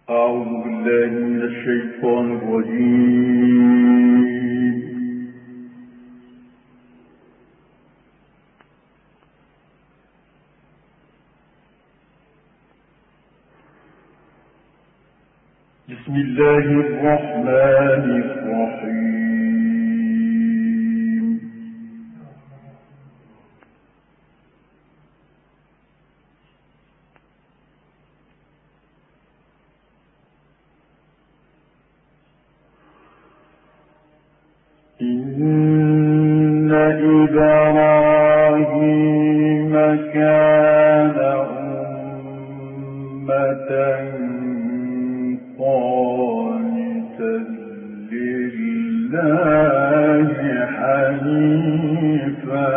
أعوذ بالله من الشيطان الرجيم. بسم الله الرحمن الرحيم. إن إبراهيم كان أمة قانتا لله حنيفا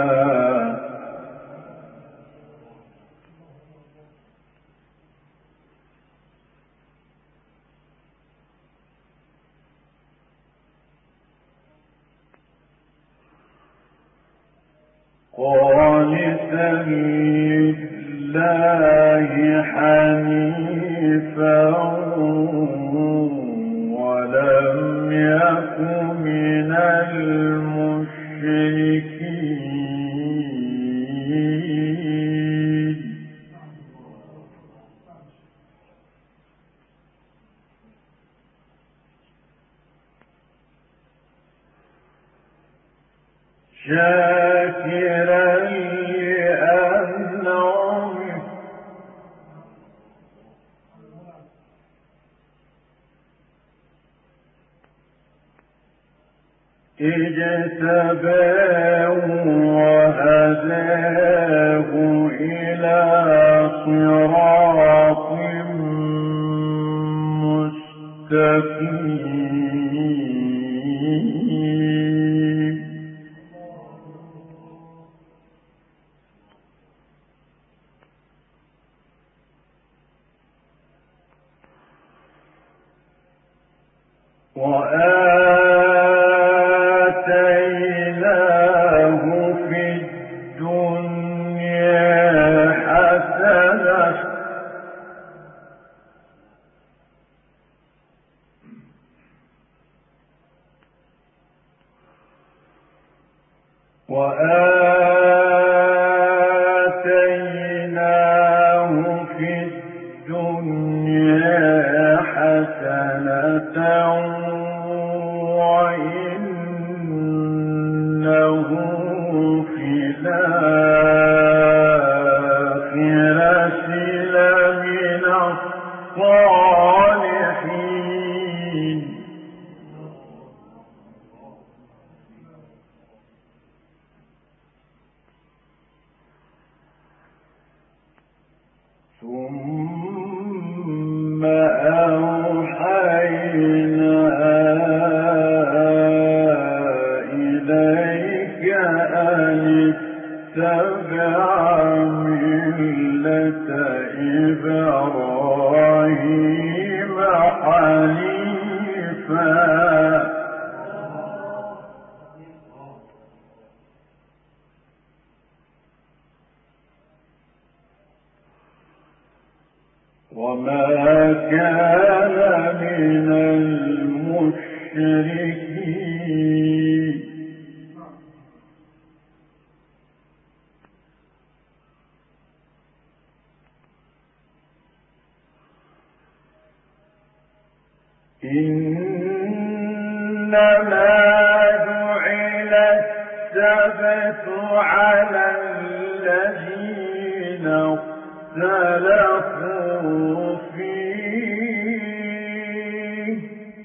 ولم يك من المشركين. شاكرا لأنعمه اجتباه وهداه إلى صراط مستقيم. وآتيناه في الدنيا حسنة وإنه في الآخرة لمن الصالحين. ثم أوحينا إليك أن اتبع ملة إبراهيم حنيفا وما كان من المشركين. إنما جعل السبت على الذين اختلفوا فيه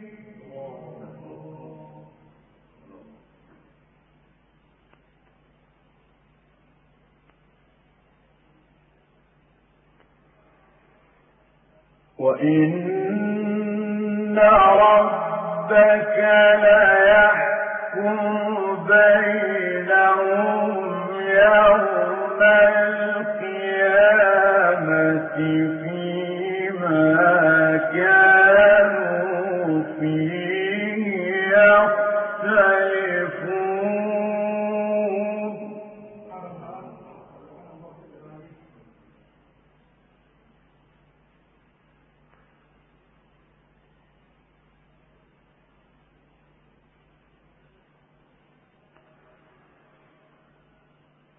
وإن ربك ليحكم بينهم يوم القيامة فيما كانوا فيه يختلفون.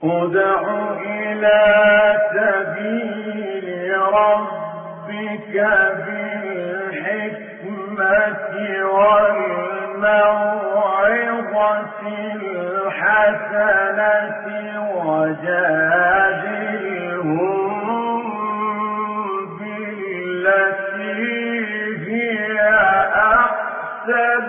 ادع إلى سبيل ربك بالحكمة والموعظة الحسنة وجادلهم بالتي هي أحسن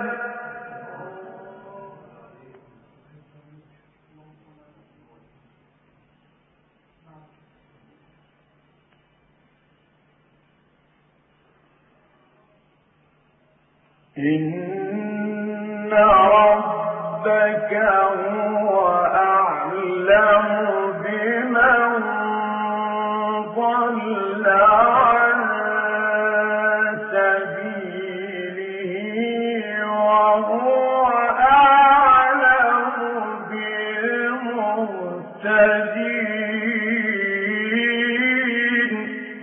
إن ربك هو أعلم بمن ضل عن سبيله وهو أعلم بالمهتدين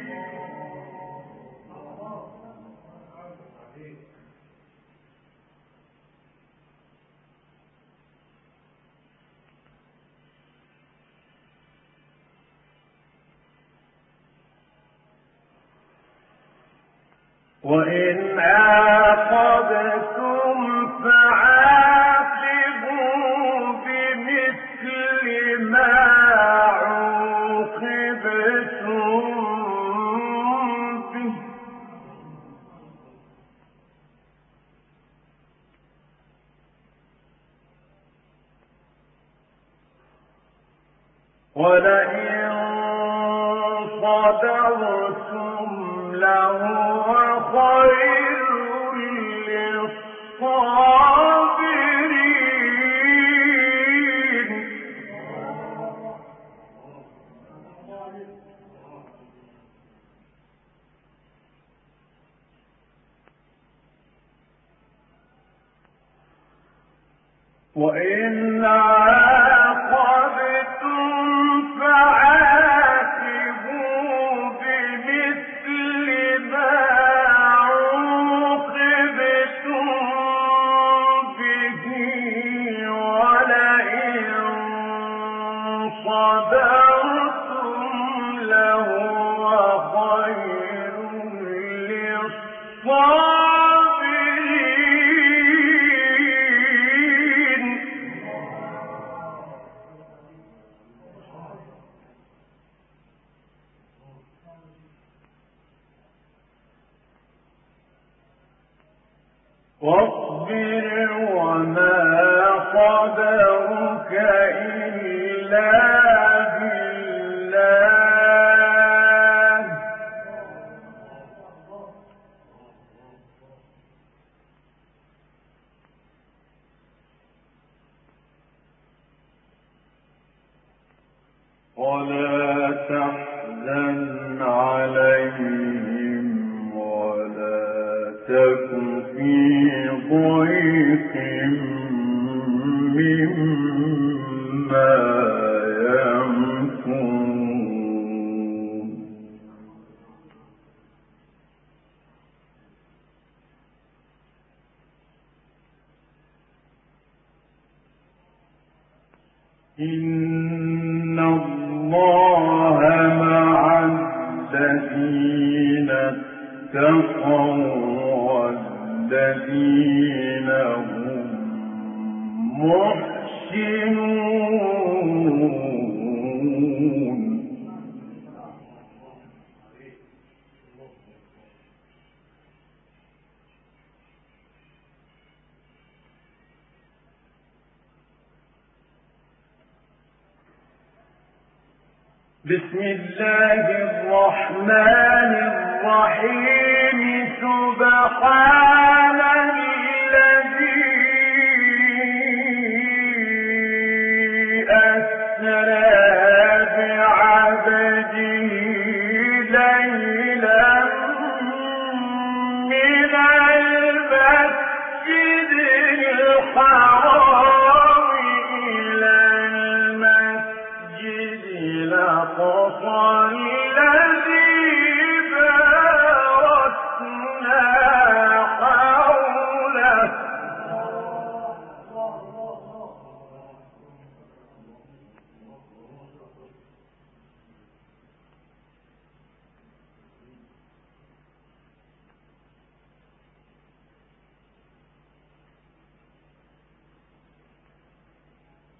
وإن عاقبتم فعاقبوا بمثل ما عوقبتم به ولئن صبرتم لهو خير للصابرين وإن عاقبتم فعاقبوا بمثل ما عوقبتم به ولئن صبرتم لهو خير للصابرين واصبر وما صبرك إلا بالله ولا تحزن عليهم ولا تك في ضيق مما يمكرون إن الله مع الذين اتقوا والذين هم محسنون بسم الله الرحمن الرحيم سبحان الذي أسرى بعبده ليلا من المسجد الحرام إلى المسجد الأقصى الذي باركنا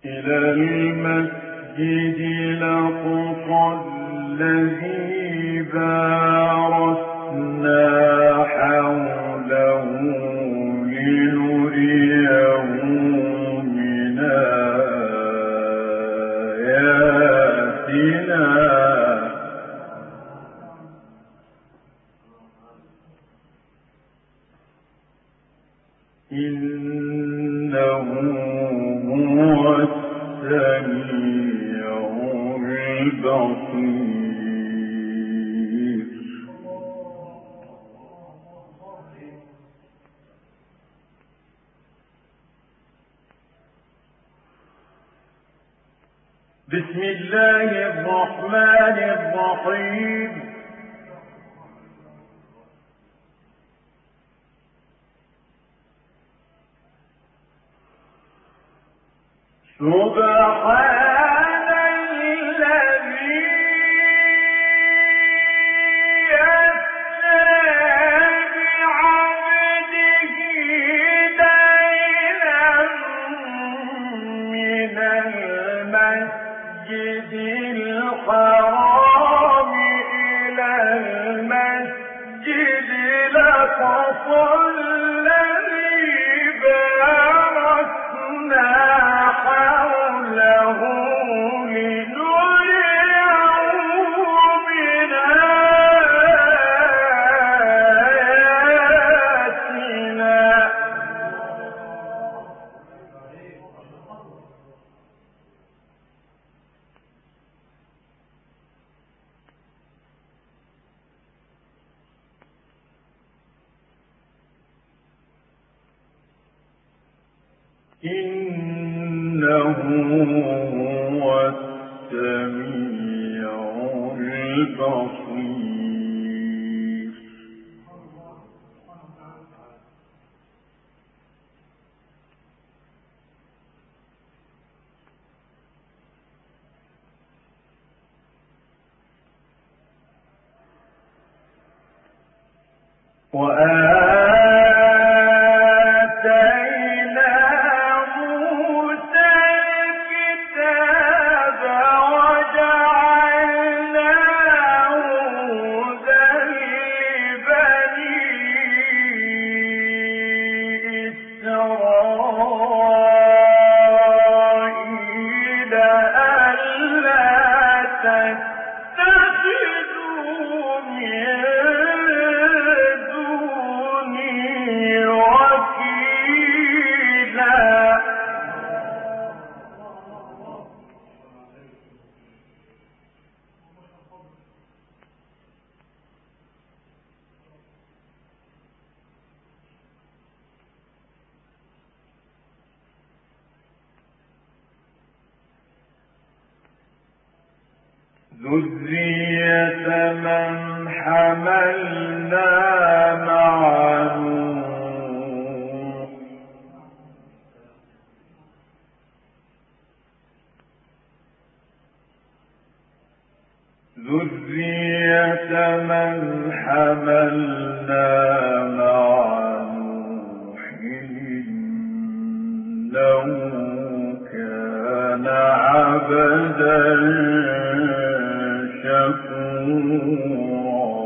إلى المسجد الأقصى الذي باركنا حوله لنريه من آياتنا إنه هو السميع البصير. بسم الله الرحمن الرحيم. سبحان الذي أسرى بعبده ليلا من المسجد الحرام إلى المسجد الأقصى الذي باركنا حوله لنريه من آياتنا إنه هو السميع البصير. وآتينا موسى الكتاب وجعلناه هدى لبني إسرائيل ألا تتخذوا من دوني وكيلا. ذرية من حملنا مع نوح ذرية من حملنا مع نوح إنه كان عبدا شكورا.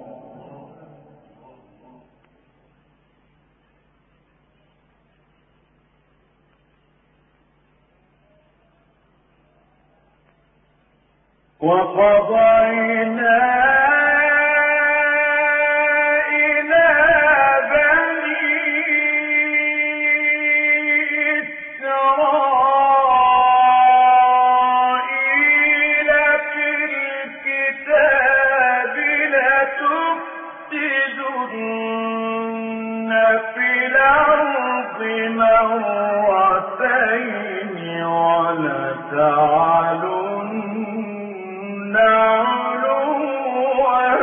وقضينا إلى بني إسرائيل في الكتاب لتفسدن في الأرض مرتين ولتعلن علوا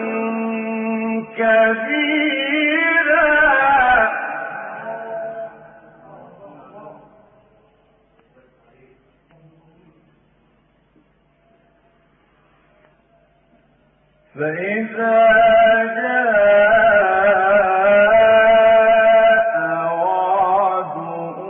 كبيرا. فإذا جاء وعد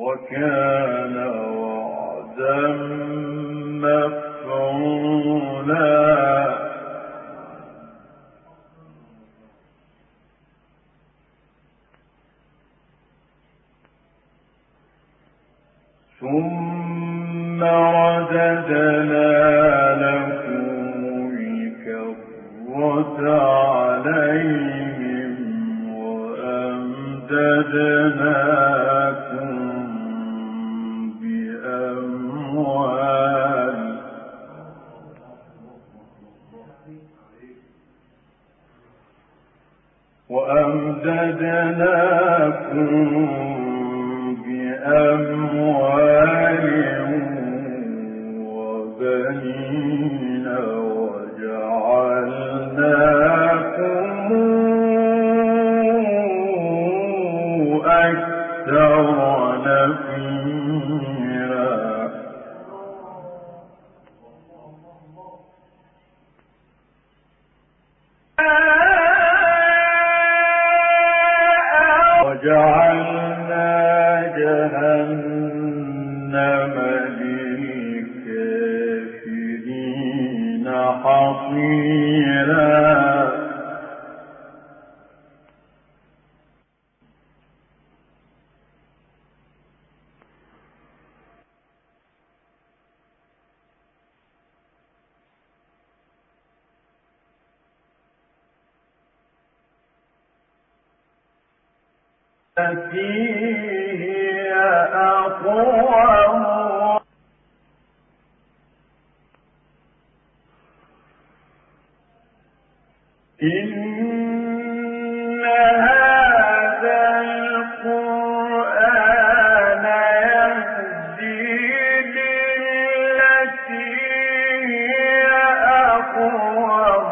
وكان وعدا مفعولا ثم رددنا لكم الكرة عليهم وأمددناكم بأموال وبنين وجعلناكم أكثر نفيرا وجعلنا جهنم للكافرين حصيرا فيه أقوام إن هذا القرآن يهدي للتي هي أقوم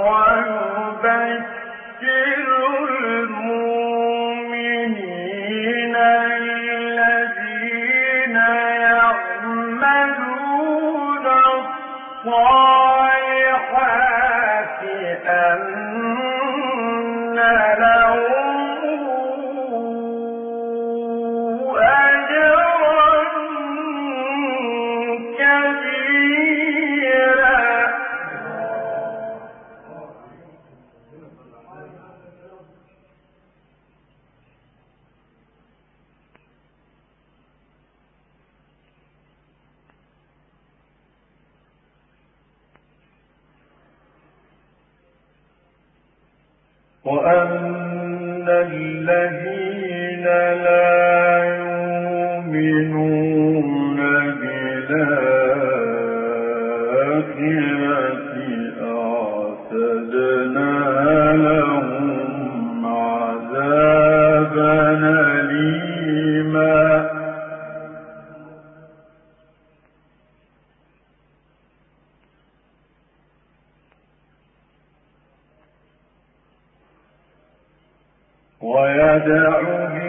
ويبشر المؤمنين الذين يعملون الصالحات أن لهم أجرا كبيرا وأن الذين لا يؤمنون بالآخرة أعتدنا لهم عذابا أليما ويدع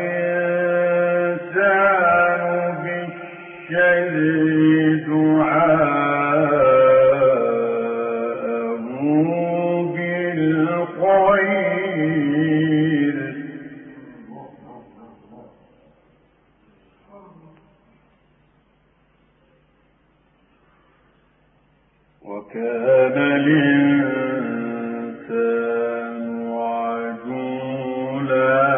الإنسان بالشر دعاءه بالخير وكان الإنسان عجولا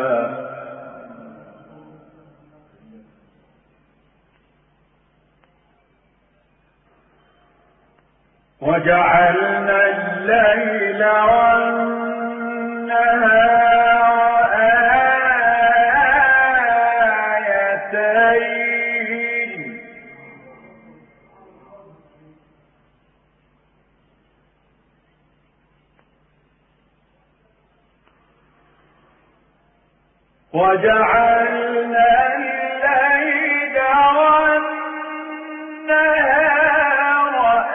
وجعلنا الليل والنهار آيتين وجعلنا الليل والنهار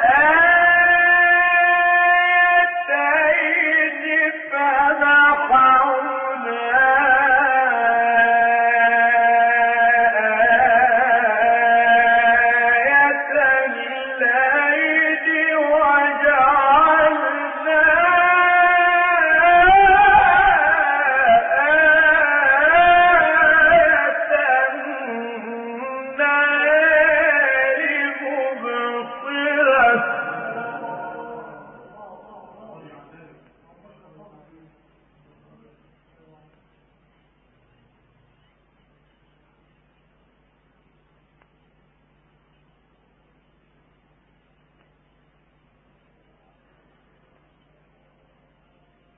آيتين فمحونا آية الليل وجعلنا آية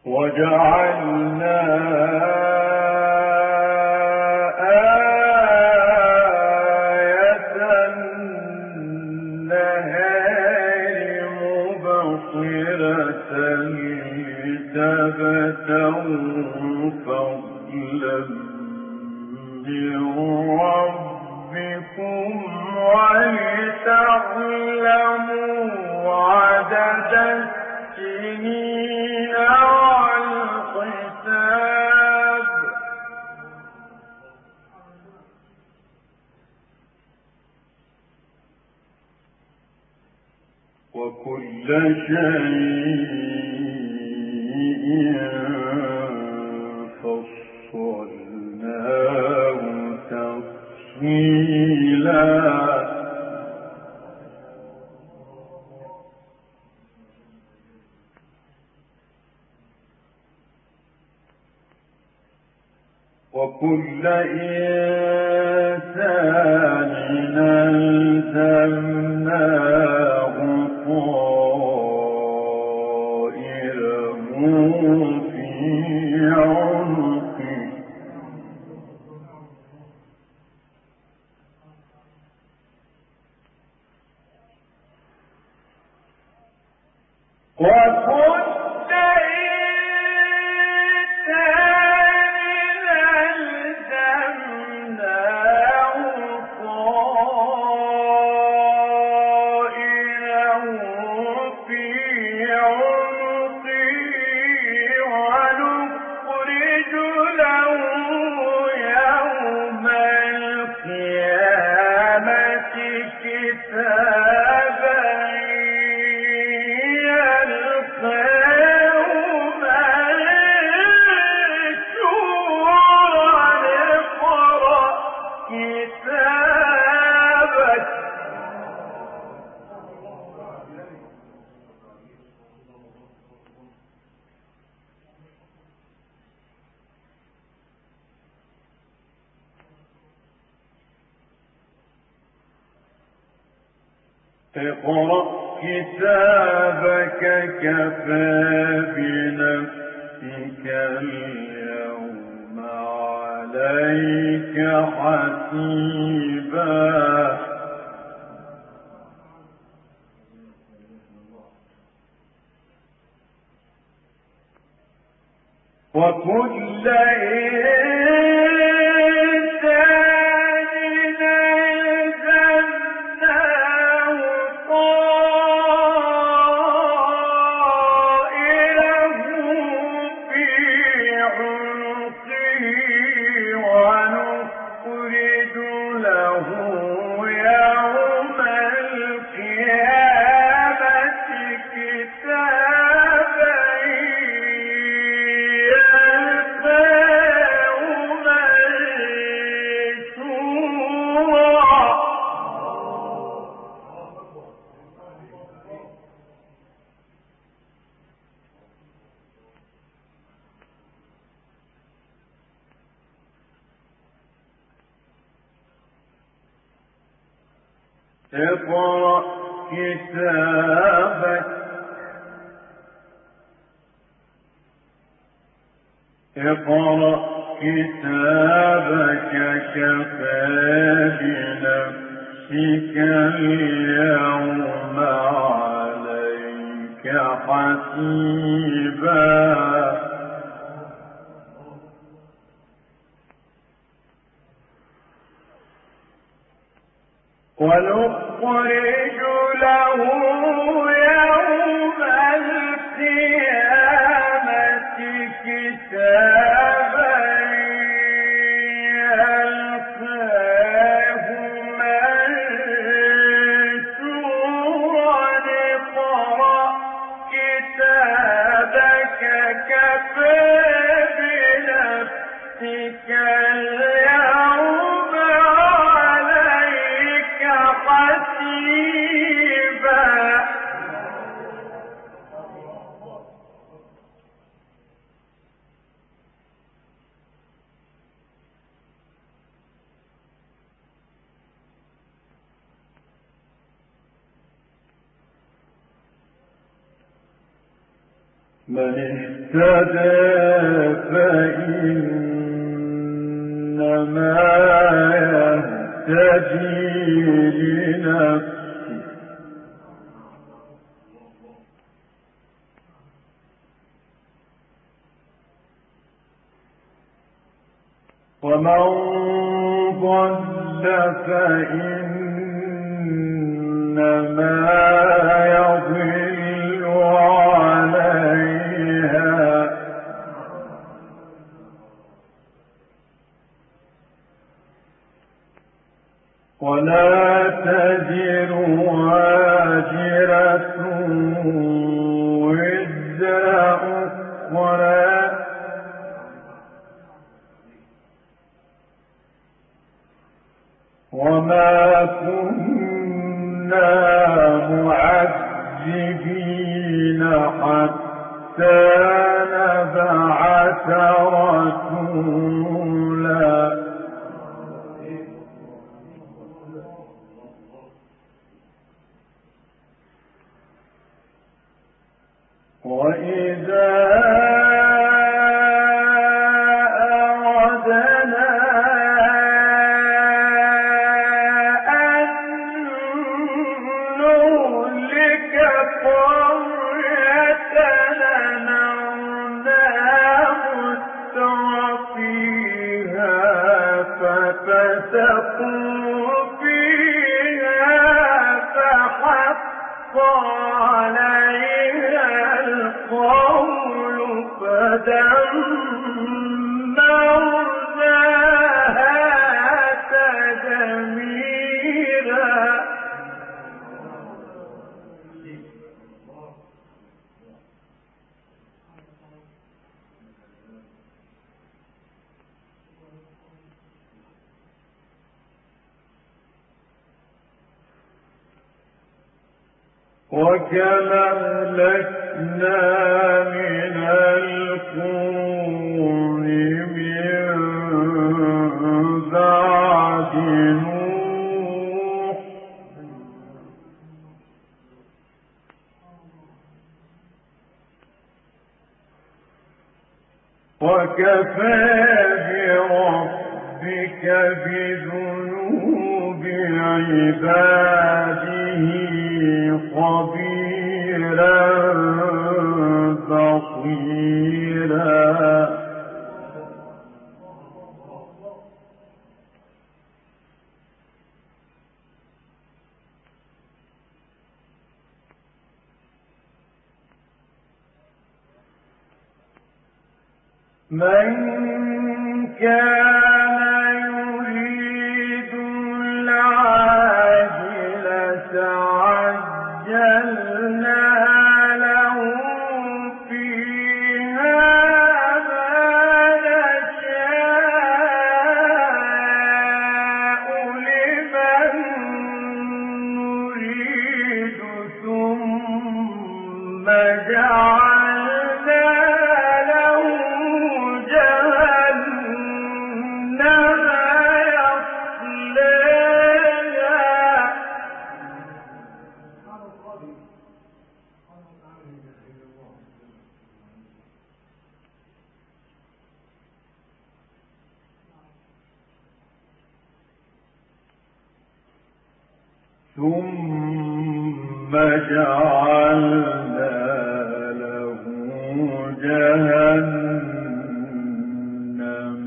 وجعلنا آية النهار مبصرة لتبتغوا فضلا من ربكم ولتعلموا عدد السنين والحساب وكل شيء فصلناه تفصيلا وكل إنسان ألزمناه طائره في عنقه وكل اقرأ كتابك كفى بنفسك اليوم عليك حسيبا وكل اقرأ كتابك كفى بنفسك اليوم عليك حسيبا ونخرج له يوم القيامة كتابا يلقاه منشورا اقرأ كتابك كفى بنفسك اليوم عليك حسيبا من اهتدى فإنما يهتدي لنفسه ومن ضل فإنما يضل عليها ولا تزر وازرة وزر أخرى وما كنا معذبين حتى نبعث رسولا وإذا أردنا أن نهلك قرية أمرنا مترفيها ففسقوا فيها فحق عليها القول فدمرناها تدميرا وكم أهلكنا من القرون من بعد نوح وكفى بربك بذنوب عباده خبيرا بصيرا من كان يريد العاجلة عجلنا له فيها ما نشاء لمن نريد ثم جعلنا له جهنم يصلاها ثم جعلنا له جهنم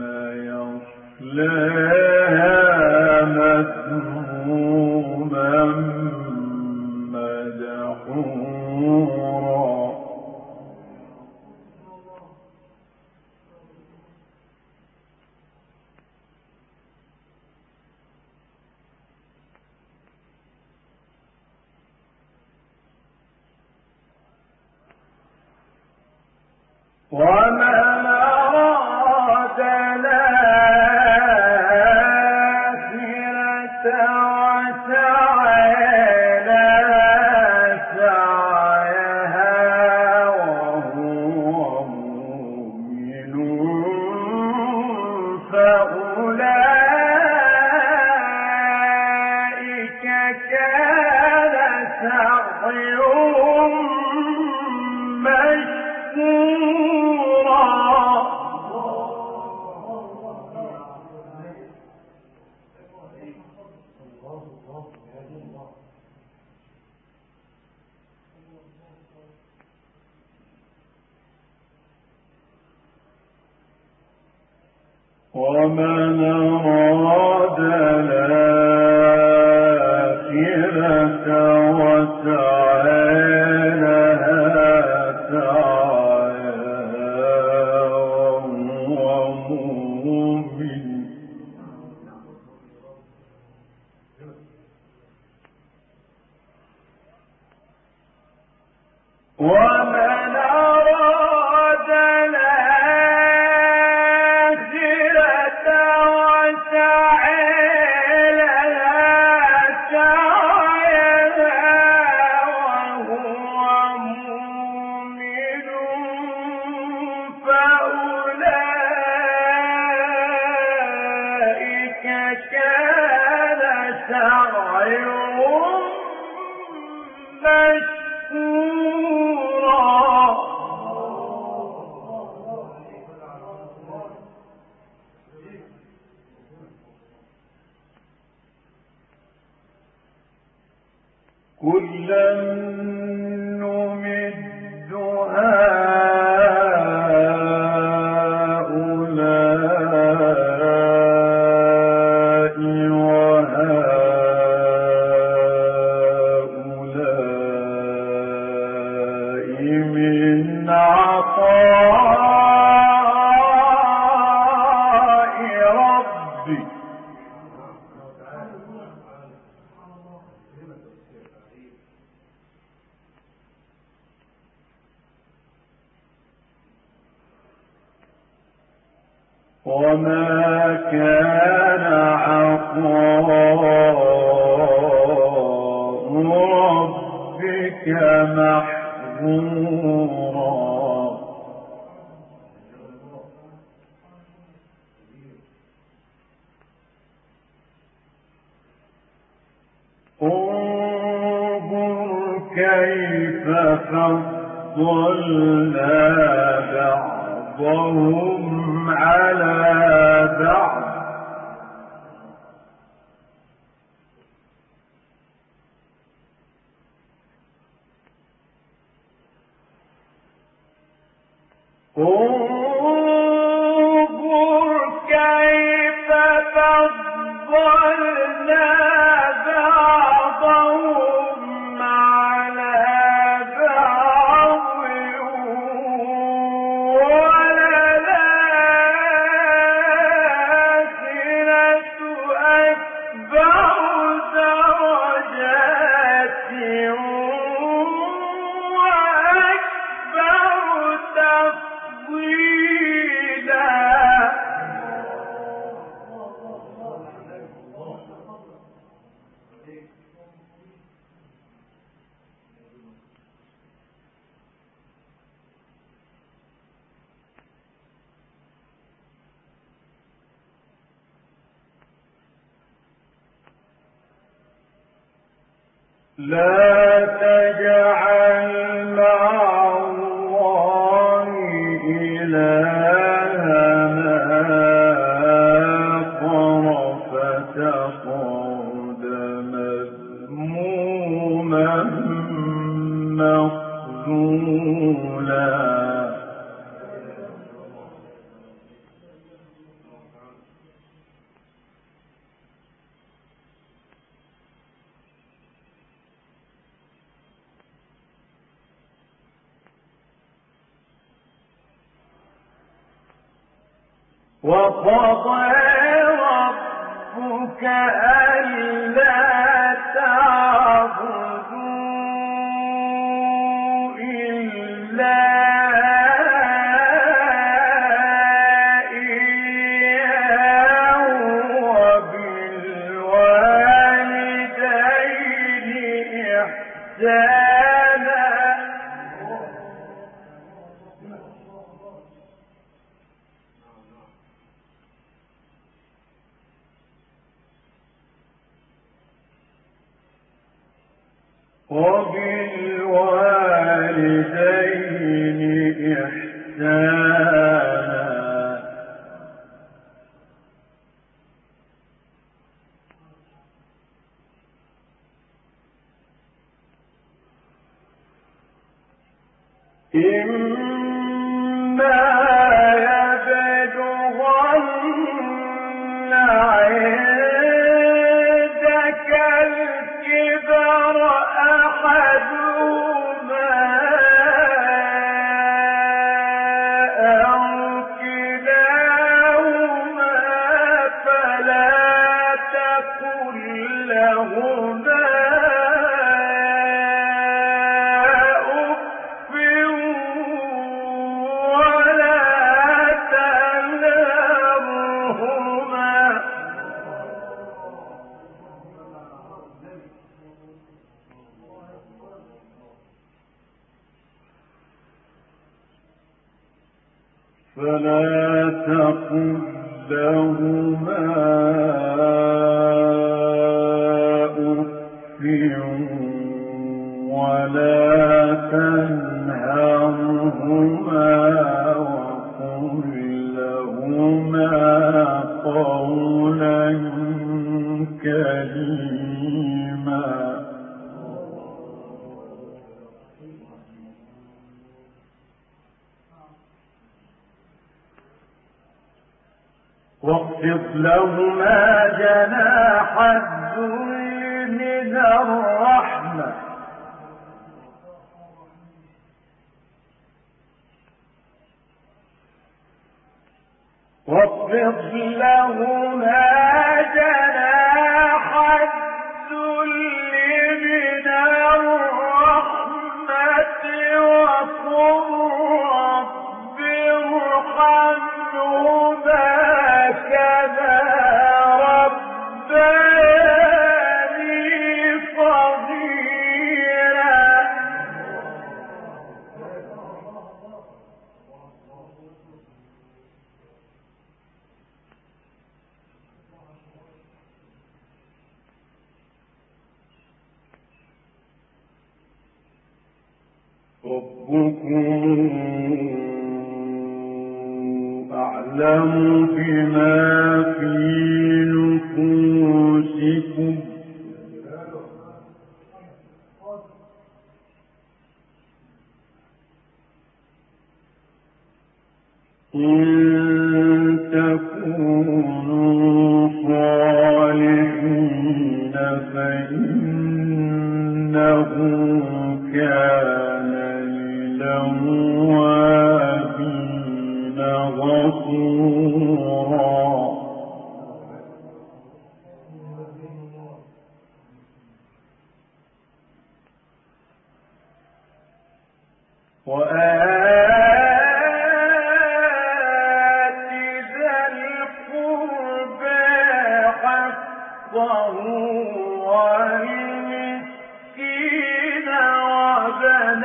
يصلاها مذموما مدحورا ومن أراد الآخرة وسعى لها سعيها وهو مؤمن فأولئك كان سعيهم مشكورا ومن أراد الآخرة وسعى لها سعيها وهو مؤمن ومن أراد الآخرة وسعى لها سعيها وهو مؤمن فأولئك كان سعيهم كلا نمد هؤلاء وهؤلاء من عطاء ربك وما كان عطاء ربك محظورا انظر كيف فضلنا بعضهم على بعض انظر كيف فضلنا بعضهم على بعض وللآخرة أكبر درجات وأكبر تفضيلا لا تجعل مع الله إلهنا آخر فتقعد مذموما مخذولا وقضى ربك ألا تعبدوا إلا إياه وبالوالدين إحسانا وبالوالدين إحسانا إما يبلغن فلا تقل لهما أف ولا تنهرهما وقل لهما قولا كريما واخفض لهما جناح الذل من الرحمة واخفض لهما جناح الذل من الرحمة وقل رب ارحمهما كما ربياني صغيرا ربكم أعلم بما في نفوسكم إن تكونوا صالحين فإنه كان للأوابين غفورا وآت ذا القربى حقه والمسكين وابن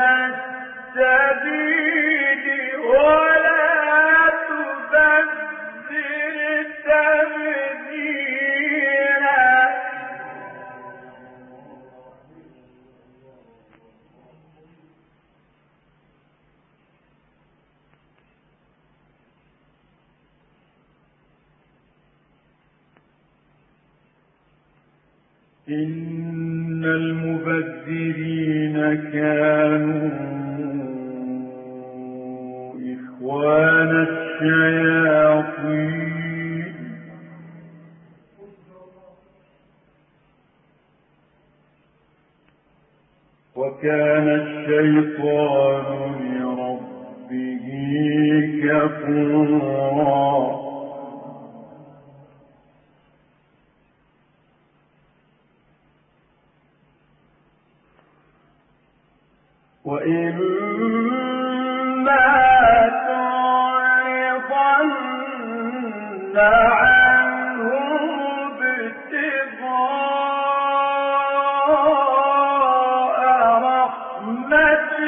السبيل ولا تبذر تبذيرا إن المبذرين كانوا إخوان الشياطين وكان الشيطان لربه كفورا وإما تعرضن عنهم ابتغاء رحمة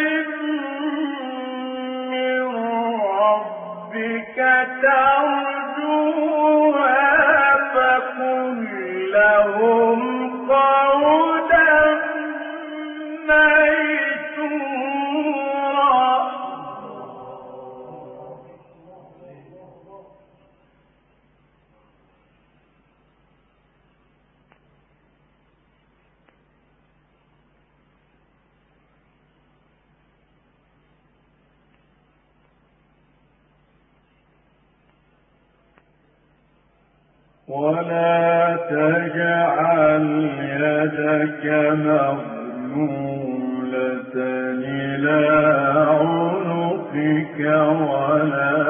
من ربك ترجوها فقل لهم قولا ولا تجعل يدك مغلولة إلى عنقك ولا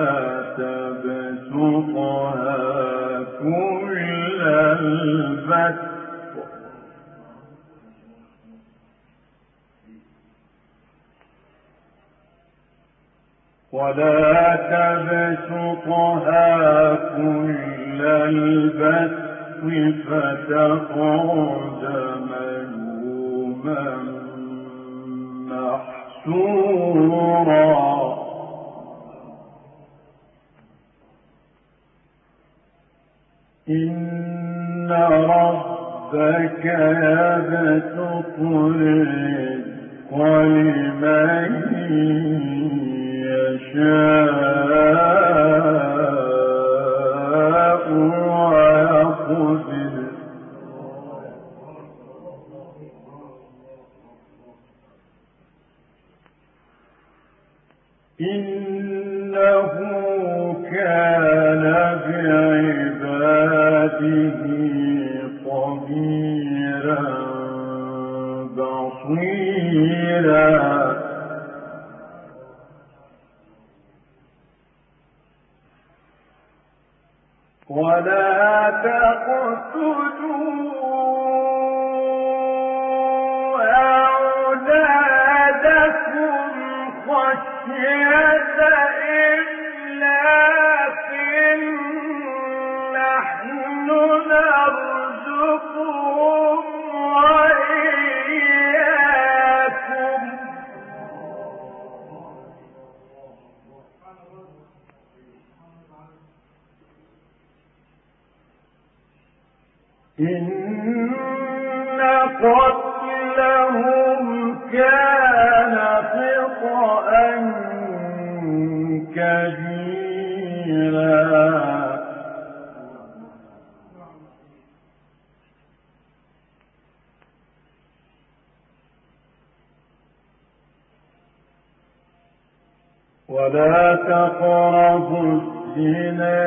تبسطها كل البسط ولا تبسطها كل البسط فتقعد ملوما محسورا إن ربك يبسط الرزق لمن يشاء ويقدر إنه كان بعباده خبيرا بصيرا ولا تقتلوا أولادكم خشية إملاق نحن نرزقهم وإياكم إن قتلهم كان خطأ كبيرا ولا تقربوا الزنا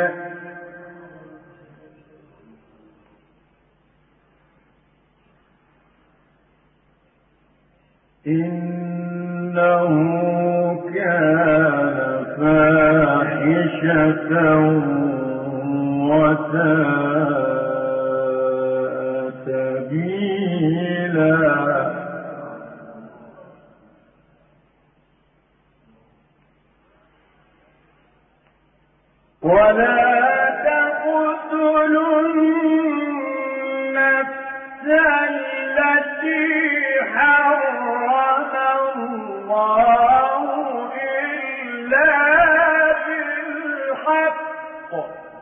إنه كان فاحشة وساء سبيلا ولا تقتلوا النفس التي حرم الله إلا بالحق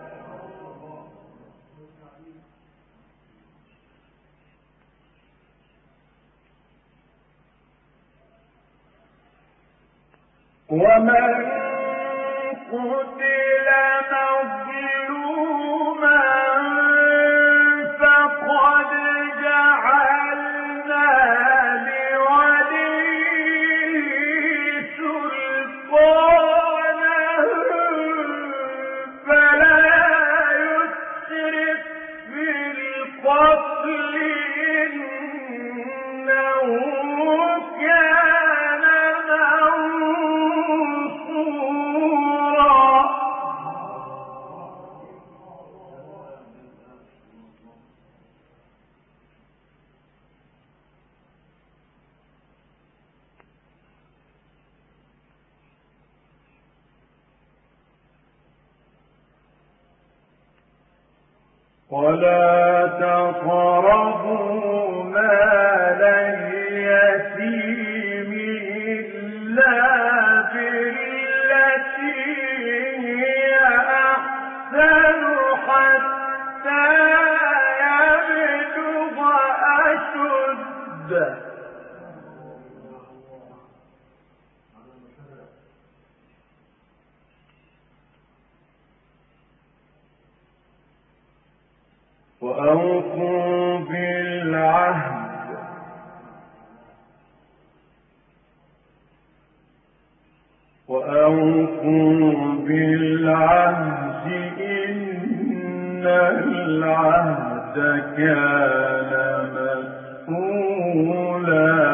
ومن قتل مظلوما فقد جعلنا لوليه سلطانا فلا يسرف في القتل إنه كان منصورا ولا تقربوا مال اليتيم إلا بالتي هي أحسن حتى يبلغ أشده وأوفوا بالعهد إن العهد كان مسؤولا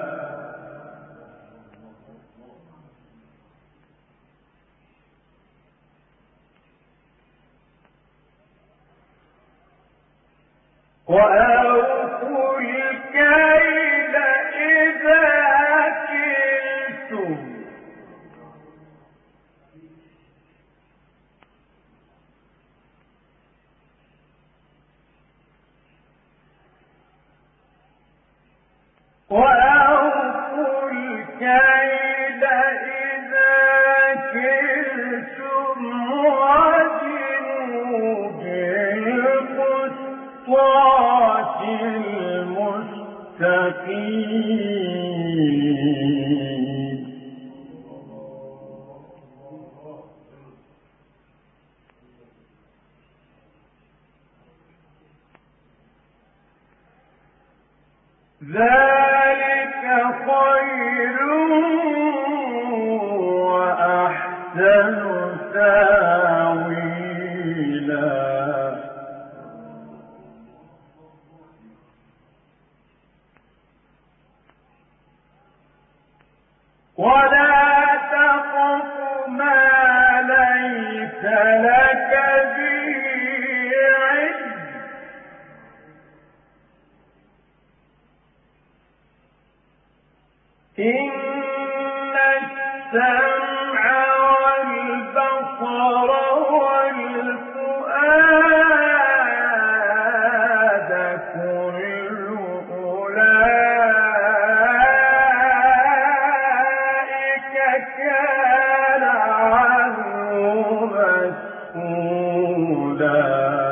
وأوفوا الكيل إذا كلتم وأوفوا الكيل إذا كلتم وزنوا بالقسطاس المستقيم. ذلك خير وأحسن تأويلا. ولا تقف ما ليس لك به علم إن السمع والبصر والفؤاد كل أولئك كان عنه مسؤولا.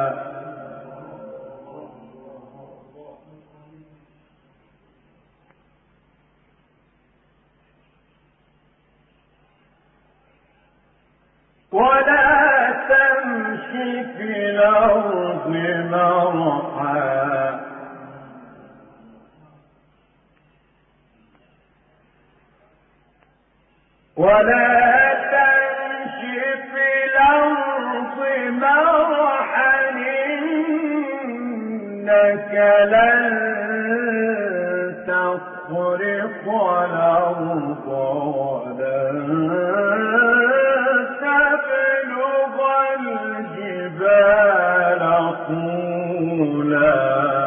ولا تمش في الأرض مرحا ولا تمش في الأرض مرحا إنك لن تخرق الأرض تبلغ الجبال طولا.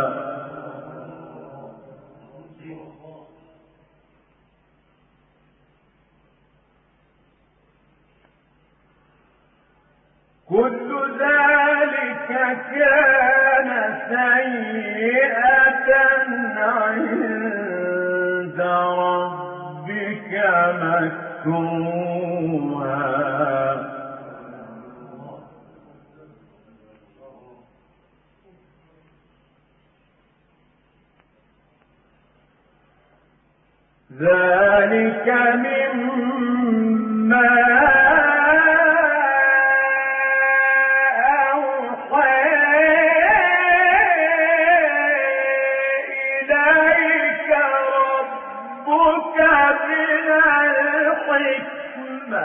كل ذلك كان سيئة عند ربك مكروها. ذلك مما أوحى إليك ربك من الحكمة.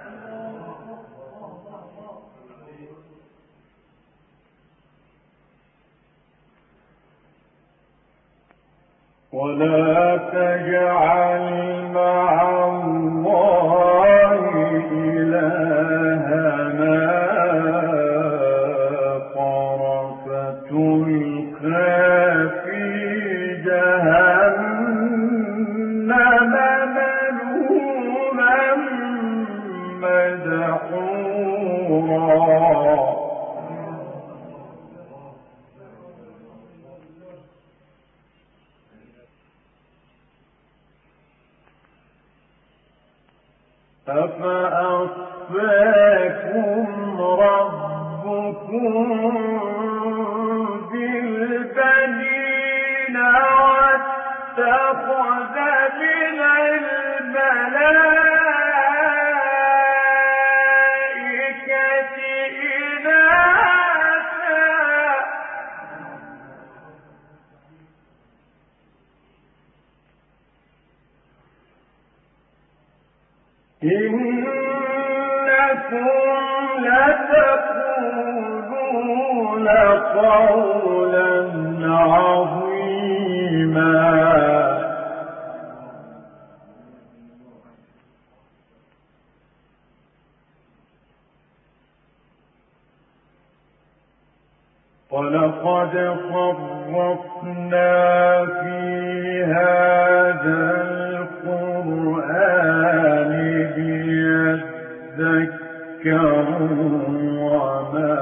ولا تجعل مع الله إلهنا آخر فتلقى في جهنم ملوما مدحورا. أفأصفاكم ربكم بالبنين واتخذ من الملائكة إناثا إنكم لتقولون قولا عظيما. ولقد صرفنا في هذا القرآن ليذكروا وما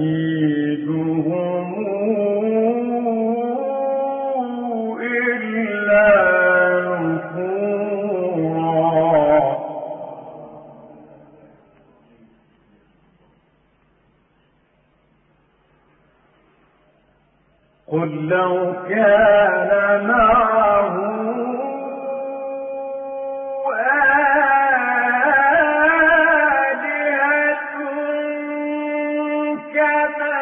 يزيدهم إلا نفورا. قل لو كان معه آلهة كما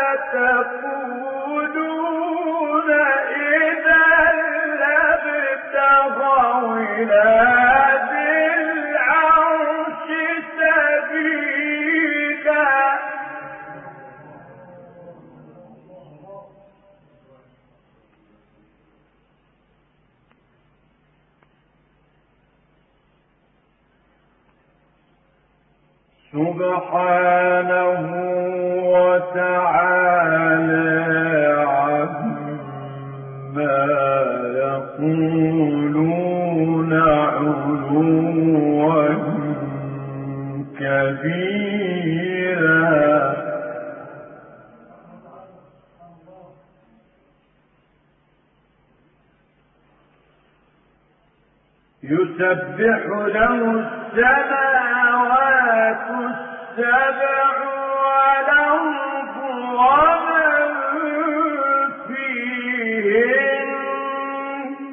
تقولون إذا لابتغوا إلى ذي العرش سبيلا. سبحانه وتعالى عما يقولون علوا كبيرا. يسبح له السماوات السبع والأرض ومن فيهن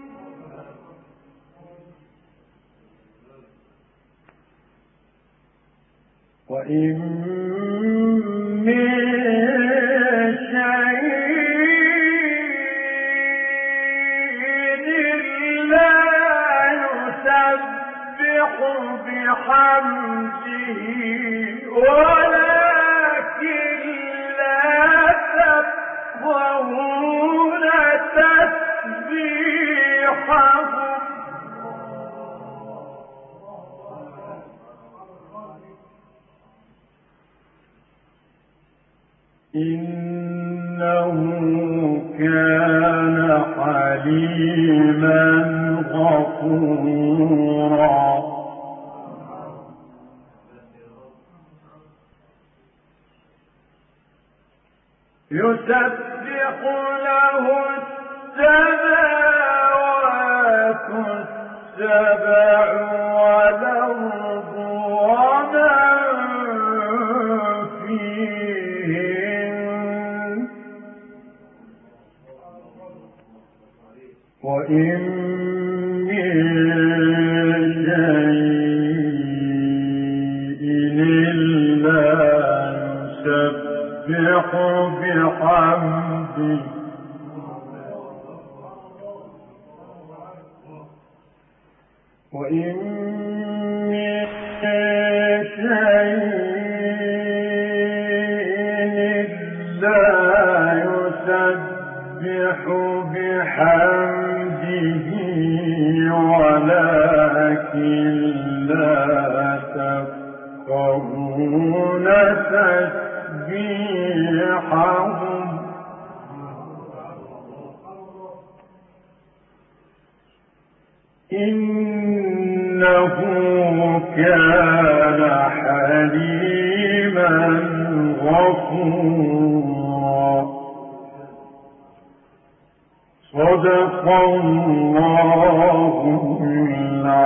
وإن من شيء إلا يسبح بحمده ولكن لا تفقهون تسبيحهم. إنه كان حليما غفورا. يسبح له السماوات السبع والأرض ومن فيهن وإن من شيء إلا يسبح بحمده وإن من شيء إلا يسبح بحمده ولكن لا تفقهون تسبيحهم. إنه كان حليما غفورا. صدق الله العظيم.